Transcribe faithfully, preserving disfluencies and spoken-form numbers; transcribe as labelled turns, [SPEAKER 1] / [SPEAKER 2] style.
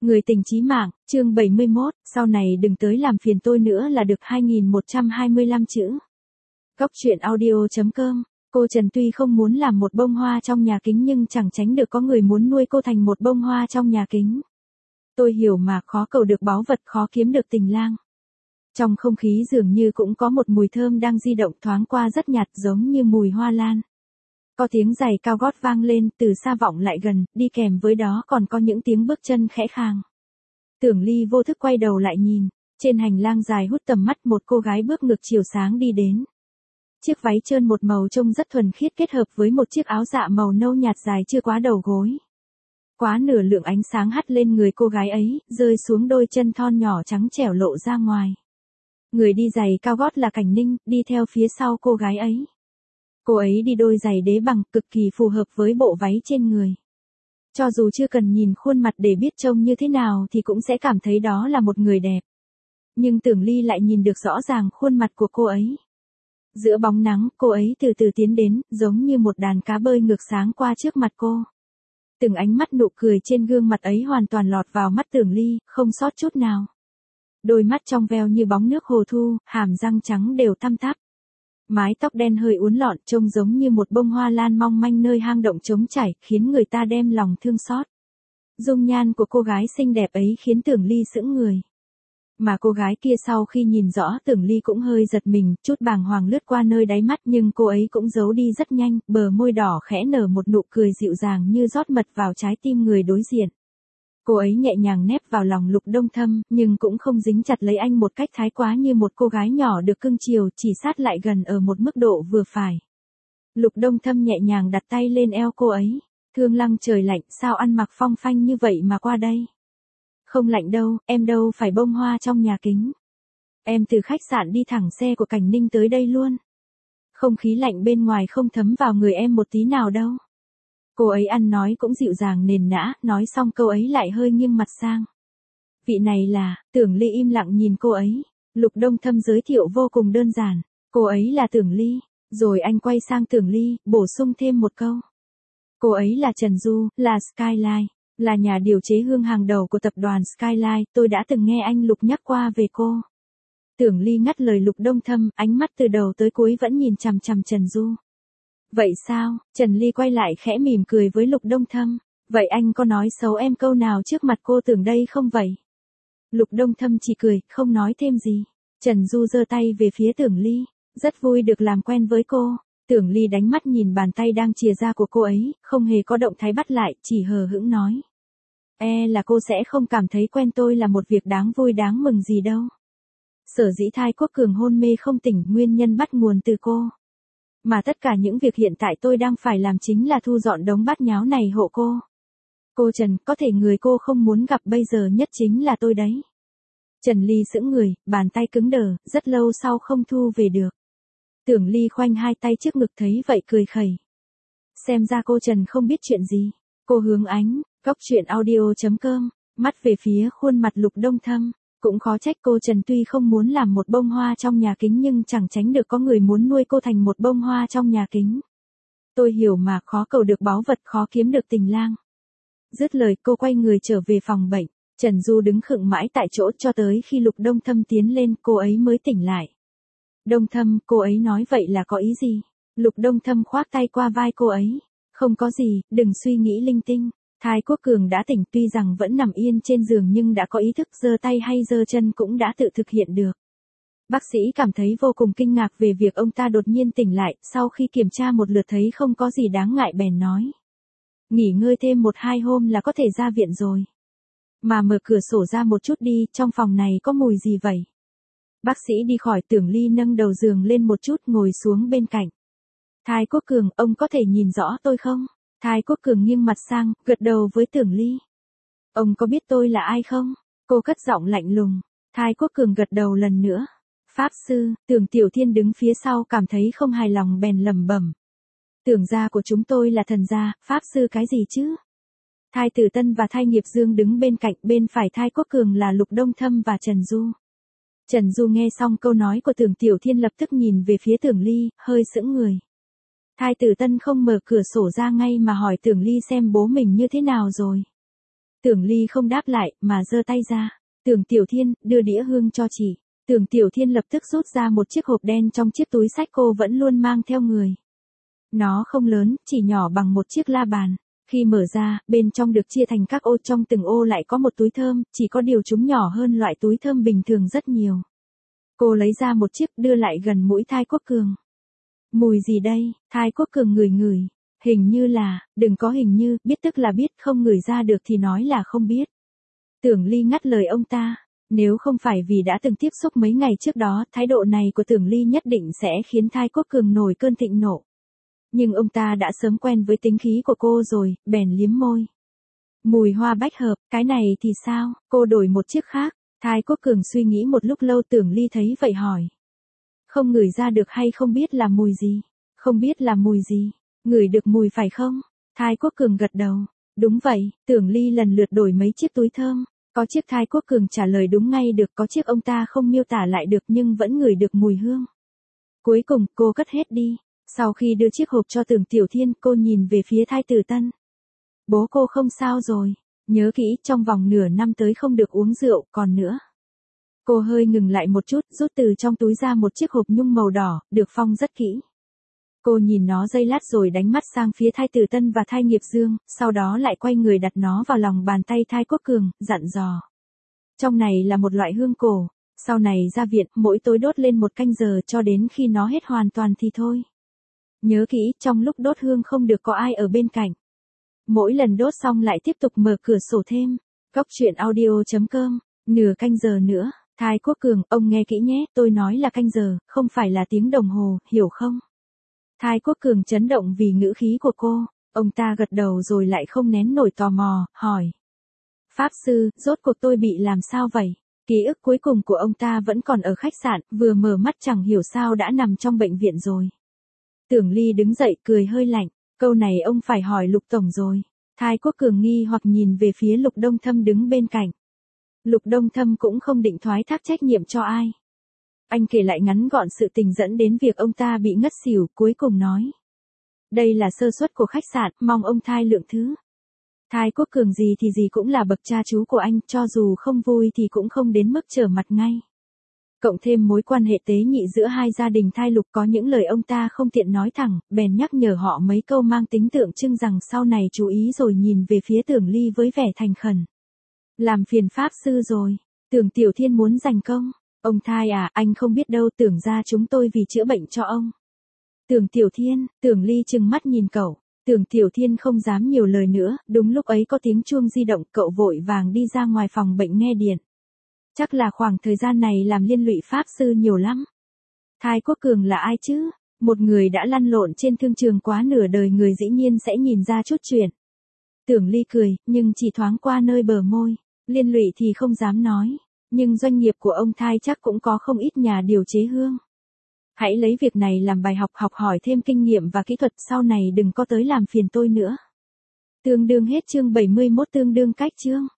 [SPEAKER 1] Người tình chí mạng, chương bảy mươi mốt, sau này đừng tới làm phiền tôi nữa là được hai nghìn một trăm hai mươi lăm chữ. Góc truyện audio chấm com, cô Trần tuy không muốn làm một bông hoa trong nhà kính nhưng chẳng tránh được có người muốn nuôi cô thành một bông hoa trong nhà kính. Tôi hiểu mà, khó cầu được báu vật, khó kiếm được tình lang. Trong không khí dường như cũng có một mùi thơm đang di động thoáng qua rất nhạt giống như mùi hoa lan. Có tiếng giày cao gót vang lên, từ xa vọng lại gần, đi kèm với đó còn có những tiếng bước chân khẽ khàng. Tưởng Ly vô thức quay đầu lại nhìn, trên hành lang dài hút tầm mắt một cô gái bước ngược chiều sáng đi đến. Chiếc váy trơn một màu trông rất thuần khiết kết hợp với một chiếc áo dạ màu nâu nhạt dài chưa quá đầu gối. Quá nửa lượng ánh sáng hắt lên người cô gái ấy, rơi xuống đôi chân thon nhỏ trắng trẻo lộ ra ngoài. Người đi giày cao gót là Cảnh Ninh, đi theo phía sau cô gái ấy. Cô ấy đi đôi giày đế bằng, cực kỳ phù hợp với bộ váy trên người. Cho dù chưa cần nhìn khuôn mặt để biết trông như thế nào thì cũng sẽ cảm thấy đó là một người đẹp. Nhưng Tưởng Ly lại nhìn được rõ ràng khuôn mặt của cô ấy. Giữa bóng nắng, cô ấy từ từ tiến đến, giống như một đàn cá bơi ngược sáng qua trước mặt cô. Từng ánh mắt nụ cười trên gương mặt ấy hoàn toàn lọt vào mắt Tưởng Ly, không sót chút nào. Đôi mắt trong veo như bóng nước hồ thu, hàm răng trắng đều tăm tắp. Mái tóc đen hơi uốn lọn trông giống như một bông hoa lan mong manh nơi hang động trống trải, khiến người ta đem lòng thương xót. Dung nhan của cô gái xinh đẹp ấy khiến Tưởng Ly sững người. Mà cô gái kia sau khi nhìn rõ Tưởng Ly cũng hơi giật mình, chút bàng hoàng lướt qua nơi đáy mắt nhưng cô ấy cũng giấu đi rất nhanh, bờ môi đỏ khẽ nở một nụ cười dịu dàng như rót mật vào trái tim người đối diện. Cô ấy nhẹ nhàng nép vào lòng Lục Đông Thâm, nhưng cũng không dính chặt lấy anh một cách thái quá như một cô gái nhỏ được cưng chiều, chỉ sát lại gần ở một mức độ vừa phải. Lục Đông Thâm nhẹ nhàng đặt tay lên eo cô ấy. Thương Lăng trời lạnh, sao ăn mặc phong phanh như vậy mà qua đây? Không lạnh đâu, em đâu phải bông hoa trong nhà kính. Em từ khách sạn đi thẳng xe của Cảnh Ninh tới đây luôn. Không khí lạnh bên ngoài không thấm vào người em một tí nào đâu. Cô ấy ăn nói cũng dịu dàng nền nã, nói xong câu ấy lại hơi nghiêng mặt sang. Vị này là, Tưởng Ly im lặng nhìn cô ấy. Lục Đông Thâm giới thiệu vô cùng đơn giản. Cô ấy là Tưởng Ly. Rồi anh quay sang Tưởng Ly, bổ sung thêm một câu. Cô ấy là Trần Du, là Skyline, là nhà điều chế hương hàng đầu của tập đoàn Skyline, tôi đã từng nghe anh Lục nhắc qua về cô. Tưởng Ly ngắt lời Lục Đông Thâm, ánh mắt từ đầu tới cuối vẫn nhìn chằm chằm Trần Du. Vậy sao? Trần Ly quay lại khẽ mỉm cười với Lục Đông Thâm. Vậy anh có nói xấu em câu nào trước mặt cô Tưởng đây không vậy? Lục Đông Thâm chỉ cười, không nói thêm gì. Trần Du giơ tay về phía Tưởng Ly. Rất vui được làm quen với cô. Tưởng Ly đánh mắt nhìn bàn tay đang chìa ra của cô ấy, không hề có động thái bắt lại, chỉ hờ hững nói. E là cô sẽ không cảm thấy quen tôi là một việc đáng vui đáng mừng gì đâu. Sở dĩ Thái Quốc Cường hôn mê không tỉnh, nguyên nhân bắt nguồn từ cô. Mà tất cả những việc hiện tại tôi đang phải làm chính là thu dọn đống bát nháo này hộ cô. Cô Trần, có thể người cô không muốn gặp bây giờ nhất chính là tôi đấy. Trần Ly sững người, bàn tay cứng đờ, rất lâu sau không thu về được. Tưởng Ly khoanh hai tay trước ngực thấy vậy cười khẩy. Xem ra cô Trần không biết chuyện gì. Cô hướng ánh, góc truyện audio chấm com, mắt về phía khuôn mặt Lục Đông Thâm. Cũng khó trách cô Trần tuy không muốn làm một bông hoa trong nhà kính nhưng chẳng tránh được có người muốn nuôi cô thành một bông hoa trong nhà kính. Tôi hiểu mà, khó cầu được báu vật, khó kiếm được tình lang. Dứt lời cô quay người trở về phòng bệnh. Trần Du đứng khựng mãi tại chỗ cho tới khi Lục Đông Thâm tiến lên cô ấy mới tỉnh lại. Đông Thâm, cô ấy nói vậy là có ý gì? Lục Đông Thâm khoác tay qua vai cô ấy. Không có gì, đừng suy nghĩ linh tinh. Thái Quốc Cường đã tỉnh tuy rằng vẫn nằm yên trên giường nhưng đã có ý thức giơ tay hay giơ chân cũng đã tự thực hiện được. Bác sĩ cảm thấy vô cùng kinh ngạc về việc ông ta đột nhiên tỉnh lại, sau khi kiểm tra một lượt thấy không có gì đáng ngại bèn nói. Nghỉ ngơi thêm một hai hôm là có thể ra viện rồi. Mà mở cửa sổ ra một chút đi, trong phòng này có mùi gì vậy? Bác sĩ đi khỏi. Tưởng Ly nâng đầu giường lên một chút ngồi xuống bên cạnh. Thái Quốc Cường, ông có thể nhìn rõ tôi không? Thái Quốc Cường nghiêng mặt sang, gật đầu với Tưởng Ly. Ông có biết tôi là ai không? Cô cất giọng lạnh lùng. Thái Quốc Cường gật đầu lần nữa. Pháp sư, Tưởng Tiểu Thiên đứng phía sau cảm thấy không hài lòng bèn lẩm bẩm. Tưởng gia của chúng tôi là thần gia, pháp sư cái gì chứ? Thái Tử Tân và Thái Nghiệp Dương đứng bên cạnh, bên phải Thái Quốc Cường là Lục Đông Thâm và Trần Du. Trần Du nghe xong câu nói của Tưởng Tiểu Thiên lập tức nhìn về phía Tưởng Ly, hơi sững người. Thái Tử Tân không mở cửa sổ ra ngay mà hỏi Tưởng Ly xem bố mình như thế nào rồi. Tưởng Ly không đáp lại, mà giơ tay ra. Tưởng Tiểu Thiên, đưa đĩa hương cho chị. Tưởng Tiểu Thiên lập tức rút ra một chiếc hộp đen trong chiếc túi xách cô vẫn luôn mang theo người. Nó không lớn, chỉ nhỏ bằng một chiếc la bàn. Khi mở ra, bên trong được chia thành các ô, trong từng ô lại có một túi thơm, chỉ có điều chúng nhỏ hơn loại túi thơm bình thường rất nhiều. Cô lấy ra một chiếc đưa lại gần mũi Thai Quốc Cường. Mùi gì đây? Thai Quốc Cường ngửi ngửi. Hình như là, đừng có hình như, biết tức là biết, không ngửi ra được thì nói là không biết. Tưởng Ly ngắt lời ông ta. Nếu không phải vì đã từng tiếp xúc mấy ngày trước đó, thái độ này của Tưởng Ly nhất định sẽ khiến Thai Quốc Cường nổi cơn thịnh nộ. Nhưng ông ta đã sớm quen với tính khí của cô rồi, bèn liếm môi. Mùi hoa bách hợp, cái này thì sao? Cô đổi một chiếc khác. Thai Quốc Cường suy nghĩ một lúc lâu, Tưởng Ly thấy vậy hỏi. Không ngửi ra được hay không biết là mùi gì? Không biết là mùi gì? Ngửi được mùi phải không? Thai Quốc Cường gật đầu. Đúng vậy, Tưởng Ly lần lượt đổi mấy chiếc túi thơm. Có chiếc Thai Quốc Cường trả lời đúng ngay được, có chiếc ông ta không miêu tả lại được nhưng vẫn ngửi được mùi hương. Cuối cùng, cô cất hết đi. Sau khi đưa chiếc hộp cho Tưởng Tiểu Thiên, cô nhìn về phía Thai Tử Tân. Bố cô không sao rồi. Nhớ kỹ, trong vòng nửa năm tới không được uống rượu, còn nữa. Cô hơi ngừng lại một chút, rút từ trong túi ra một chiếc hộp nhung màu đỏ, được phong rất kỹ. Cô nhìn nó giây lát rồi đánh mắt sang phía Thai Tử Tân và Thai Nghiệp Dương, sau đó lại quay người đặt nó vào lòng bàn tay Thai Quốc Cường, dặn dò. Trong này là một loại hương cổ, sau này ra viện, mỗi tối đốt lên một canh giờ cho đến khi nó hết hoàn toàn thì thôi. Nhớ kỹ, trong lúc đốt hương không được có ai ở bên cạnh. Mỗi lần đốt xong lại tiếp tục mở cửa sổ thêm. Góc truyện audio chấm com, nửa canh giờ nữa. Thai Quốc Cường, ông nghe kỹ nhé, tôi nói là canh giờ, không phải là tiếng đồng hồ, hiểu không? Thai Quốc Cường chấn động vì ngữ khí của cô, ông ta gật đầu rồi lại không nén nổi tò mò, hỏi. Pháp sư, rốt cuộc tôi bị làm sao vậy? Ký ức cuối cùng của ông ta vẫn còn ở khách sạn, vừa mở mắt chẳng hiểu sao đã nằm trong bệnh viện rồi. Tưởng Ly đứng dậy cười hơi lạnh, câu này ông phải hỏi Lục Tổng rồi. Thai Quốc Cường nghi hoặc nhìn về phía Lục Đông Thâm đứng bên cạnh. Lục Đông Thâm cũng không định thoái thác trách nhiệm cho ai. Anh kể lại ngắn gọn sự tình dẫn đến việc ông ta bị ngất xỉu, cuối cùng nói. Đây là sơ suất của khách sạn, mong ông Thai lượng thứ. Thai Quốc Cường gì thì gì cũng là bậc cha chú của anh, cho dù không vui thì cũng không đến mức trở mặt ngay. Cộng thêm mối quan hệ tế nhị giữa hai gia đình Thai Lục, có những lời ông ta không tiện nói thẳng, bèn nhắc nhở họ mấy câu mang tính tượng trưng rằng sau này chú ý, rồi nhìn về phía Tưởng Ly với vẻ thành khẩn. Làm phiền Pháp sư rồi, Tưởng Tiểu Thiên muốn giành công. Ông Thai à, anh không biết đâu, tưởng ra chúng tôi vì chữa bệnh cho ông. Tưởng Tiểu Thiên, Tưởng Ly trừng mắt nhìn cậu. Tưởng Tiểu Thiên không dám nhiều lời nữa, đúng lúc ấy có tiếng chuông di động, cậu vội vàng đi ra ngoài phòng bệnh nghe điện. Chắc là khoảng thời gian này làm liên lụy Pháp sư nhiều lắm. Thai Quốc Cường là ai chứ? Một người đã lăn lộn trên thương trường quá nửa đời, người dĩ nhiên sẽ nhìn ra chút chuyện. Tưởng Ly cười, nhưng chỉ thoáng qua nơi bờ môi. Liên lụy thì không dám nói. Nhưng doanh nghiệp của ông Thai chắc cũng có không ít nhà điều chế hương. Hãy lấy việc này làm bài học, học hỏi thêm kinh nghiệm và kỹ thuật, sau này đừng có tới làm phiền tôi nữa. Tương đương hết chương bảy mươi mốt, tương đương cách chương.